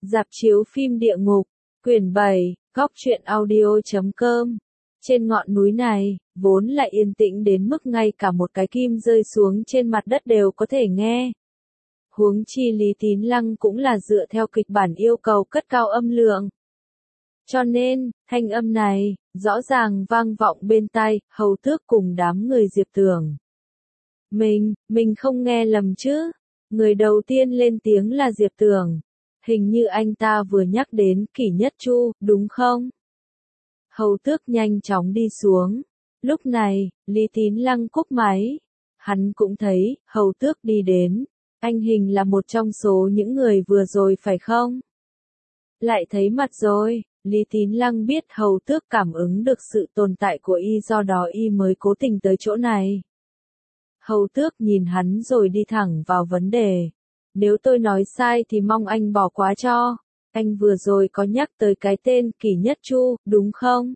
Rạp chiếu phim địa ngục, quyển 7, góc truyện audio.com. Trên ngọn núi này, vốn lại yên tĩnh đến mức ngay cả một cái kim rơi xuống trên mặt đất đều có thể nghe. Huống chi Lý Tín Lăng cũng là dựa theo kịch bản yêu cầu cất cao âm lượng. Cho nên, thanh âm này, rõ ràng vang vọng bên tai, Hầu Tước cùng đám người Diệp Tưởng. Mình không nghe lầm chứ? Người đầu tiên lên tiếng là Diệp Tưởng. Hình như anh ta vừa nhắc đến Kỷ Nhất Chu, đúng không? Hầu Tước nhanh chóng đi xuống. Lúc này, Lý Tín Lăng cúp máy. Hắn cũng thấy, Hầu Tước đi đến. Anh hình là một trong số những người vừa rồi phải không? Lại thấy mặt rồi, Lý Tín Lăng biết Hầu Tước cảm ứng được sự tồn tại của y, do đó y mới cố tình tới chỗ này. Hầu Tước nhìn hắn rồi đi thẳng vào vấn đề. Nếu tôi nói sai thì mong anh bỏ qua cho. Anh vừa rồi có nhắc tới cái tên Kỷ Nhất Chu, đúng không?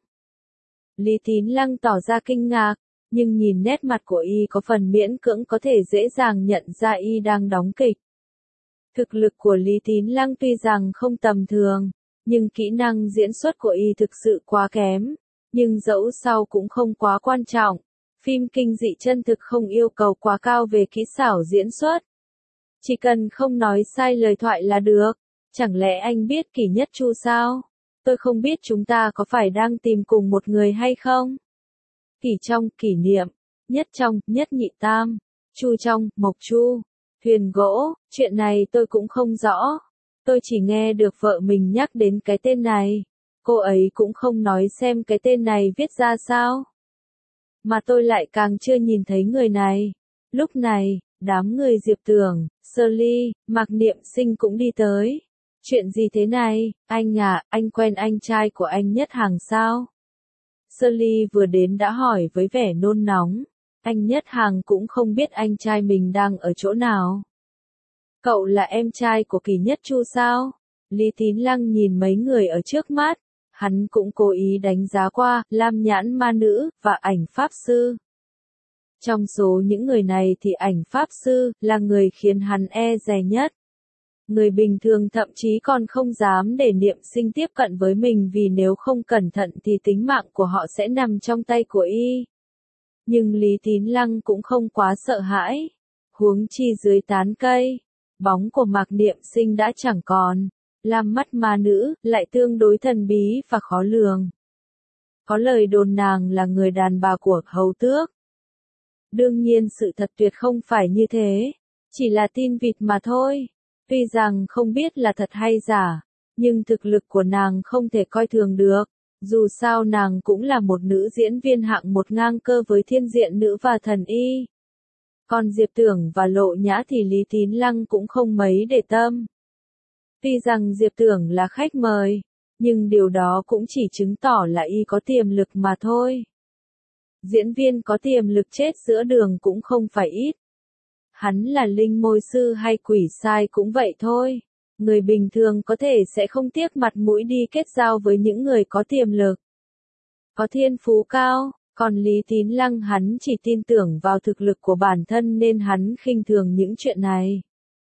Lý Tín Lăng tỏ ra kinh ngạc, nhưng nhìn nét mặt của y có phần miễn cưỡng có thể dễ dàng nhận ra y đang đóng kịch. Thực lực của Lý Tín Lăng tuy rằng không tầm thường, nhưng kỹ năng diễn xuất của y thực sự quá kém. Nhưng dẫu sao cũng không quá quan trọng. Phim kinh dị chân thực không yêu cầu quá cao về kỹ xảo diễn xuất. Chỉ cần không nói sai lời thoại là được. Chẳng lẽ anh biết Kỷ Nhất Chu sao? Tôi không biết chúng ta có phải đang tìm cùng một người hay không? Kỷ trong, kỷ niệm. Nhất trong, nhất nhị tam. Chu trong, mộc chu. Thuyền gỗ, chuyện này tôi cũng không rõ. Tôi chỉ nghe được vợ mình nhắc đến cái tên này. Cô ấy cũng không nói xem cái tên này viết ra sao. Mà tôi lại càng chưa nhìn thấy người này. Lúc này, đám người Diệp Tưởng, Sơ Ly, Mạc Niệm Sinh cũng đi tới. Chuyện gì thế này, anh à, anh quen anh trai của anh Nhất Hằng sao? Sơ Ly vừa đến đã hỏi với vẻ nôn nóng. Anh Nhất Hằng cũng không biết anh trai mình đang ở chỗ nào. Cậu là em trai của Kỷ Nhất Chu sao? Lý Tín Lăng nhìn mấy người ở trước mắt. Hắn cũng cố ý đánh giá qua, Lam Nhãn Ma Nữ, và Ảnh Pháp Sư. Trong số những người này thì Ảnh Pháp Sư, là người khiến hắn e dè nhất. Người bình thường thậm chí còn không dám để Niệm Sinh tiếp cận với mình vì nếu không cẩn thận thì tính mạng của họ sẽ nằm trong tay của y. Nhưng Lý Tín Lăng cũng không quá sợ hãi. Huống chi dưới tán cây, bóng của Mạc Niệm Sinh đã chẳng còn. Lam mắt ma nữ, lại tương đối thần bí và khó lường. Có lời đồn nàng là người đàn bà của Hầu Tước. Đương nhiên sự thật tuyệt không phải như thế. Chỉ là tin vịt mà thôi. Tuy rằng không biết là thật hay giả, nhưng thực lực của nàng không thể coi thường được. Dù sao nàng cũng là một nữ diễn viên hạng một ngang cơ với Thiên Diện Nữ và Thần Y. Còn Diệp Tưởng và Lộ Nhã thì Lý Tín Lăng cũng không mấy để tâm. Tuy rằng Diệp Tưởng là khách mời, nhưng điều đó cũng chỉ chứng tỏ là y có tiềm lực mà thôi. Diễn viên có tiềm lực chết giữa đường cũng không phải ít. Hắn là linh môi sư hay quỷ sai cũng vậy thôi. Người bình thường có thể sẽ không tiếc mặt mũi đi kết giao với những người có tiềm lực, có thiên phú cao. Còn Lý Tín Lăng hắn chỉ tin tưởng vào thực lực của bản thân nên hắn khinh thường những chuyện này.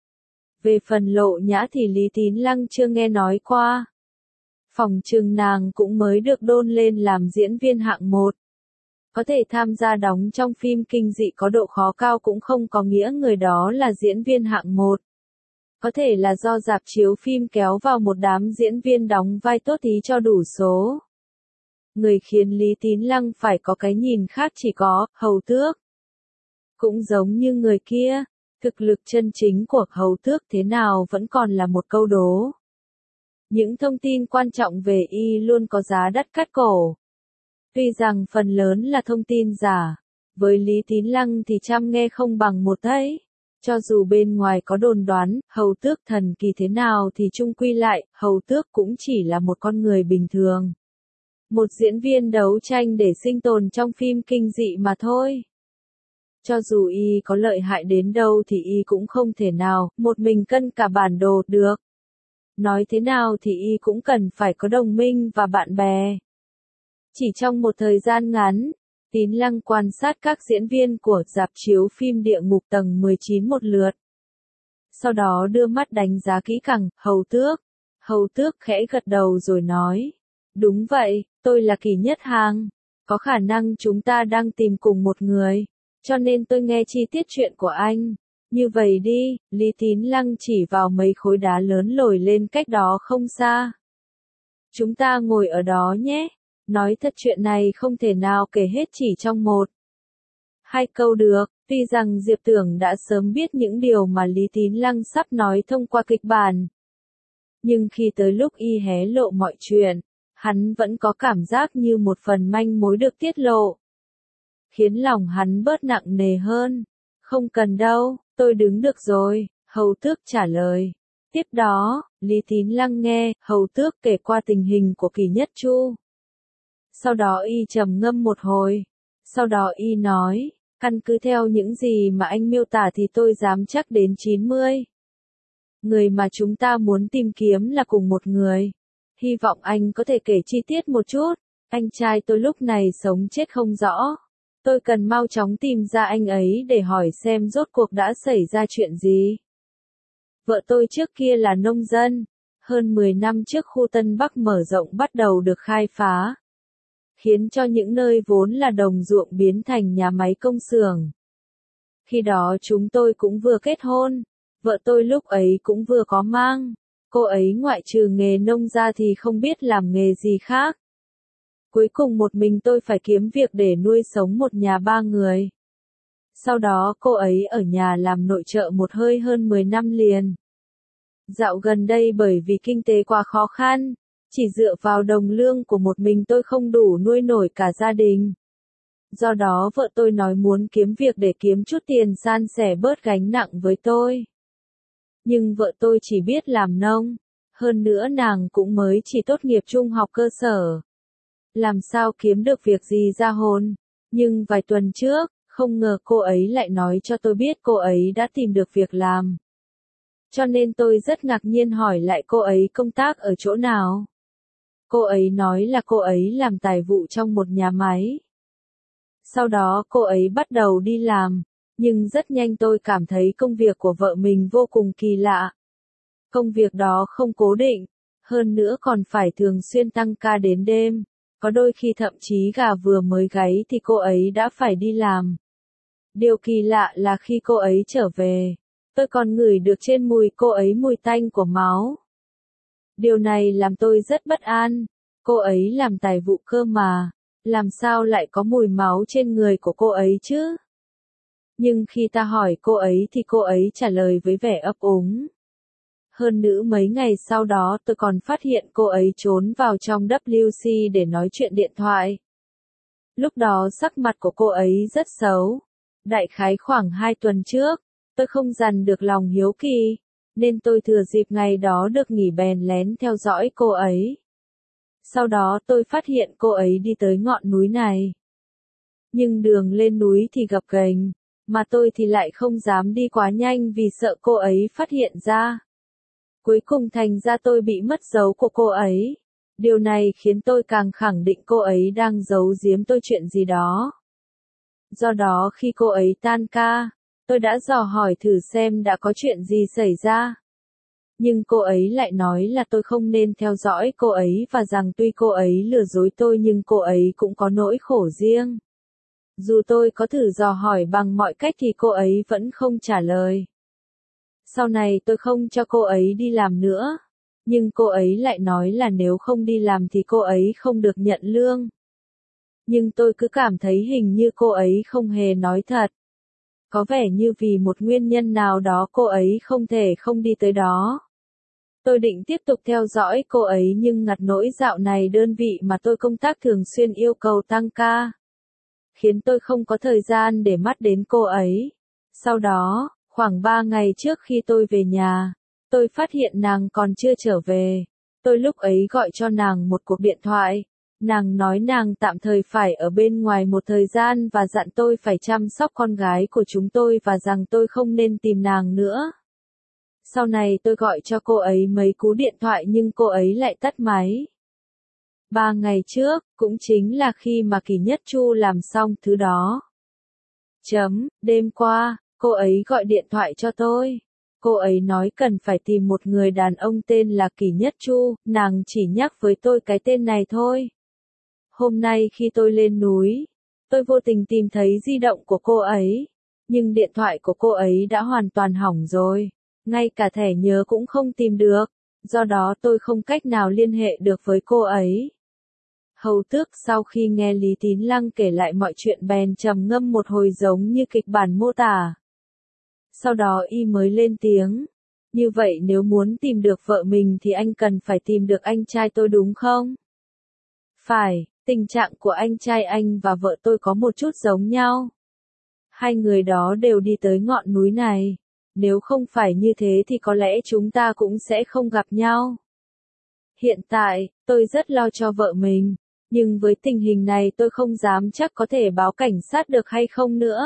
Về phần Lộ Nhã thì Lý Tín Lăng chưa nghe nói qua. Phòng trừng nàng cũng mới được đôn lên làm diễn viên hạng một. Có thể tham gia đóng trong phim kinh dị có độ khó cao cũng không có nghĩa người đó là diễn viên hạng một. Có thể là do rạp chiếu phim kéo vào một đám diễn viên đóng vai tốt ý cho đủ số. Người khiến Lý Tín Lăng phải có cái nhìn khác chỉ có Hầu Tước. Cũng giống như người kia, thực lực chân chính của Hầu Tước thế nào vẫn còn là một câu đố. Những thông tin quan trọng về y luôn có giá đắt cắt cổ. Tuy rằng phần lớn là thông tin giả, với Lý Tín Lăng thì trăm nghe không bằng một thấy. Cho dù bên ngoài có đồn đoán, Hầu Tước thần kỳ thế nào thì chung quy lại, Hầu Tước cũng chỉ là một con người bình thường. Một diễn viên đấu tranh để sinh tồn trong phim kinh dị mà thôi. Cho dù y có lợi hại đến đâu thì y cũng không thể nào, một mình cân cả bản đồ được. Nói thế nào thì y cũng cần phải có đồng minh và bạn bè. Chỉ trong một thời gian ngắn, Tín Lăng quan sát các diễn viên của rạp chiếu phim Địa Ngục tầng 19 một lượt. Sau đó đưa mắt đánh giá kỹ càng, Hầu Tước. Hầu Tước khẽ gật đầu rồi nói. Đúng vậy, tôi là Kỳ Nhất Hàng. Có khả năng chúng ta đang tìm cùng một người. Cho nên tôi nghe chi tiết chuyện của anh. Như vậy đi, Lý Tín Lăng chỉ vào mấy khối đá lớn lồi lên cách đó không xa. Chúng ta ngồi ở đó nhé. Nói thật chuyện này không thể nào kể hết chỉ trong một, hai câu được. Tuy rằng Diệp Tưởng đã sớm biết những điều mà Lý Tín Lăng sắp nói thông qua kịch bản. Nhưng khi tới lúc y hé lộ mọi chuyện, hắn vẫn có cảm giác như một phần manh mối được tiết lộ. Khiến lòng hắn bớt nặng nề hơn. Không cần đâu, tôi đứng được rồi, Hầu Tước trả lời. Tiếp đó, Lý Tín Lăng nghe Hầu Tước kể qua tình hình của Kỳ Nhất Chu. Sau đó y trầm ngâm một hồi. Sau đó y nói, căn cứ theo những gì mà anh miêu tả thì tôi dám chắc đến 90. Người mà chúng ta muốn tìm kiếm là cùng một người. Hy vọng anh có thể kể chi tiết một chút. Anh trai tôi lúc này sống chết không rõ. Tôi cần mau chóng tìm ra anh ấy để hỏi xem rốt cuộc đã xảy ra chuyện gì. Vợ tôi trước kia là nông dân. Hơn 10 năm trước khu Tân Bắc mở rộng bắt đầu được khai phá. Khiến cho những nơi vốn là đồng ruộng biến thành nhà máy công xưởng. Khi đó chúng tôi cũng vừa kết hôn. Vợ tôi lúc ấy cũng vừa có mang. Cô ấy ngoại trừ nghề nông ra thì không biết làm nghề gì khác. Cuối cùng một mình tôi phải kiếm việc để nuôi sống một nhà 3 người. Sau đó cô ấy ở nhà làm nội trợ một hơi hơn 10 năm liền. Dạo gần đây bởi vì kinh tế quá khó khăn, chỉ dựa vào đồng lương của một mình tôi không đủ nuôi nổi cả gia đình. Do đó vợ tôi nói muốn kiếm việc để kiếm chút tiền san sẻ bớt gánh nặng với tôi. Nhưng vợ tôi chỉ biết làm nông, hơn nữa nàng cũng mới chỉ tốt nghiệp trung học cơ sở. Làm sao kiếm được việc gì ra hồn. Nhưng vài tuần trước, không ngờ cô ấy lại nói cho tôi biết cô ấy đã tìm được việc làm. Cho nên tôi rất ngạc nhiên hỏi lại cô ấy công tác ở chỗ nào. Cô ấy nói là cô ấy làm tài vụ trong một nhà máy. Sau đó cô ấy bắt đầu đi làm, nhưng rất nhanh tôi cảm thấy công việc của vợ mình vô cùng kỳ lạ. Công việc đó không cố định, hơn nữa còn phải thường xuyên tăng ca đến đêm, có đôi khi thậm chí gà vừa mới gáy thì cô ấy đã phải đi làm. Điều kỳ lạ là khi cô ấy trở về, tôi còn ngửi được trên mùi cô ấy mùi tanh của máu. Điều này làm tôi rất bất an, cô ấy làm tài vụ cơ mà, làm sao lại có mùi máu trên người của cô ấy chứ? Nhưng khi ta hỏi cô ấy thì cô ấy trả lời với vẻ ấp úng. Hơn nữa mấy ngày sau đó tôi còn phát hiện cô ấy trốn vào trong WC để nói chuyện điện thoại. Lúc đó sắc mặt của cô ấy rất xấu. Đại khái khoảng 2 tuần trước, tôi không dằn được lòng hiếu kỳ, nên tôi thừa dịp ngày đó được nghỉ bèn lén theo dõi cô ấy. Sau đó tôi phát hiện cô ấy đi tới ngọn núi này. Nhưng đường lên núi thì gập ghềnh, mà tôi thì lại không dám đi quá nhanh vì sợ cô ấy phát hiện ra. Cuối cùng thành ra tôi bị mất dấu của cô ấy. Điều này khiến tôi càng khẳng định cô ấy đang giấu giếm tôi chuyện gì đó. Do đó khi cô ấy tan ca, tôi đã dò hỏi thử xem đã có chuyện gì xảy ra. Nhưng cô ấy lại nói là tôi không nên theo dõi cô ấy và rằng tuy cô ấy lừa dối tôi nhưng cô ấy cũng có nỗi khổ riêng. Dù tôi có thử dò hỏi bằng mọi cách thì cô ấy vẫn không trả lời. Sau này tôi không cho cô ấy đi làm nữa. Nhưng cô ấy lại nói là nếu không đi làm thì cô ấy không được nhận lương. Nhưng tôi cứ cảm thấy hình như cô ấy không hề nói thật. Có vẻ như vì một nguyên nhân nào đó cô ấy không thể không đi tới đó. Tôi định tiếp tục theo dõi cô ấy nhưng ngặt nỗi dạo này đơn vị mà tôi công tác thường xuyên yêu cầu tăng ca. Khiến tôi không có thời gian để mắt đến cô ấy. Sau đó, khoảng 3 ngày trước khi tôi về nhà, tôi phát hiện nàng còn chưa trở về. Tôi lúc ấy gọi cho nàng một cuộc điện thoại. Nàng nói nàng tạm thời phải ở bên ngoài một thời gian và dặn tôi phải chăm sóc con gái của chúng tôi và rằng tôi không nên tìm nàng nữa. Sau này tôi gọi cho cô ấy mấy cú điện thoại nhưng cô ấy lại tắt máy. 3 ngày trước, cũng chính là khi mà Kỳ Nhất Chu làm xong thứ đó. Đêm qua, cô ấy gọi điện thoại cho tôi. Cô ấy nói cần phải tìm một người đàn ông tên là Kỷ Nhất Chu, nàng chỉ nhắc với tôi cái tên này thôi. Hôm nay khi tôi lên núi, tôi vô tình tìm thấy di động của cô ấy, nhưng điện thoại của cô ấy đã hoàn toàn hỏng rồi, ngay cả thẻ nhớ cũng không tìm được, do đó tôi không cách nào liên hệ được với cô ấy. Hầu Tước sau khi nghe Lý Tín Lăng kể lại mọi chuyện bèn trầm ngâm một hồi giống như kịch bản mô tả. Sau đó y mới lên tiếng, như vậy nếu muốn tìm được vợ mình thì anh cần phải tìm được anh trai tôi đúng không? Phải, tình trạng của anh trai anh và vợ tôi có một chút giống nhau. Hai người đó đều đi tới ngọn núi này, nếu không phải như thế thì có lẽ chúng ta cũng sẽ không gặp nhau. Hiện tại, tôi rất lo cho vợ mình, nhưng với tình hình này tôi không dám chắc có thể báo cảnh sát được hay không nữa.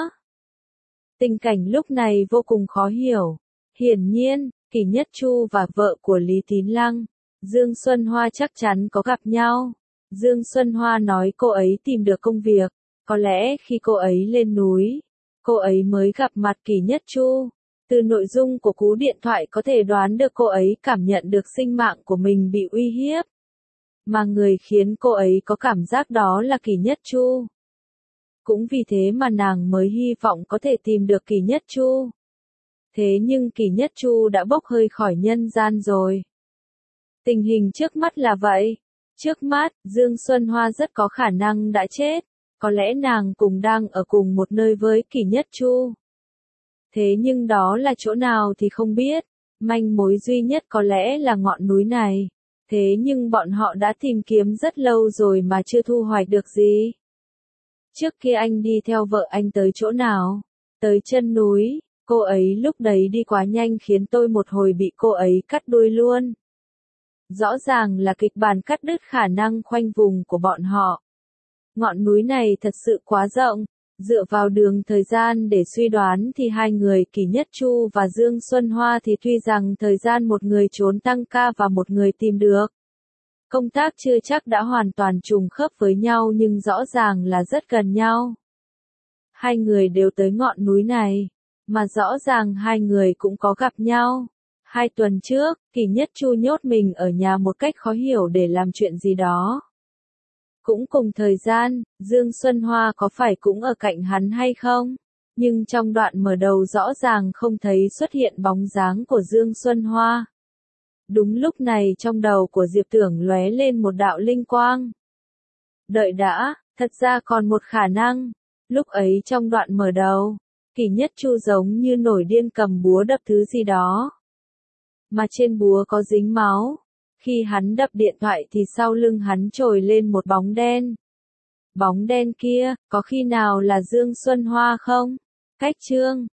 Tình cảnh lúc này vô cùng khó hiểu. Hiển nhiên, Kỷ Nhất Chu và vợ của Lý Tín Lăng, Dương Xuân Hoa chắc chắn có gặp nhau. Dương Xuân Hoa nói cô ấy tìm được công việc, có lẽ khi cô ấy lên núi, cô ấy mới gặp mặt Kỷ Nhất Chu. Từ nội dung của cú điện thoại có thể đoán được cô ấy cảm nhận được sinh mạng của mình bị uy hiếp. Mà người khiến cô ấy có cảm giác đó là Kỷ Nhất Chu. Cũng vì thế mà nàng mới hy vọng có thể tìm được Kỷ Nhất Chu. Thế nhưng Kỷ Nhất Chu đã bốc hơi khỏi nhân gian rồi. Tình hình trước mắt là vậy. Trước mắt, Dương Xuân Hoa rất có khả năng đã chết. Có lẽ nàng cùng đang ở cùng một nơi với Kỷ Nhất Chu. Thế nhưng đó là chỗ nào thì không biết. Manh mối duy nhất có lẽ là ngọn núi này. Thế nhưng bọn họ đã tìm kiếm rất lâu rồi mà chưa thu hoạch được gì. Trước kia anh đi theo vợ anh tới chỗ nào? Tới chân núi, cô ấy lúc đấy đi quá nhanh khiến tôi một hồi bị cô ấy cắt đuôi luôn. Rõ ràng là kịch bản cắt đứt khả năng khoanh vùng của bọn họ. Ngọn núi này thật sự quá rộng, dựa vào đường thời gian để suy đoán thì hai người Kỷ Nhất Chu và Dương Xuân Hoa thì tuy rằng thời gian một người trốn tăng ca và một người tìm được. Công tác chưa chắc đã hoàn toàn trùng khớp với nhau nhưng rõ ràng là rất gần nhau. Hai người đều tới ngọn núi này, mà rõ ràng hai người cũng có gặp nhau. 2 tuần trước, Kỷ Nhất Chu nhốt mình ở nhà một cách khó hiểu để làm chuyện gì đó. Cũng cùng thời gian, Dương Xuân Hoa có phải cũng ở cạnh hắn hay không? Nhưng trong đoạn mở đầu rõ ràng không thấy xuất hiện bóng dáng của Dương Xuân Hoa. Đúng lúc này trong đầu của Diệp Tưởng lóe lên một đạo linh quang. Đợi đã, thật ra còn một khả năng. Lúc ấy trong đoạn mở đầu, Kỷ Nhất Chu giống như nổi điên cầm búa đập thứ gì đó. Mà trên búa có dính máu. Khi hắn đập điện thoại thì sau lưng hắn trồi lên một bóng đen. Bóng đen kia, có khi nào là Dương Xuân Hoa không? Cách chương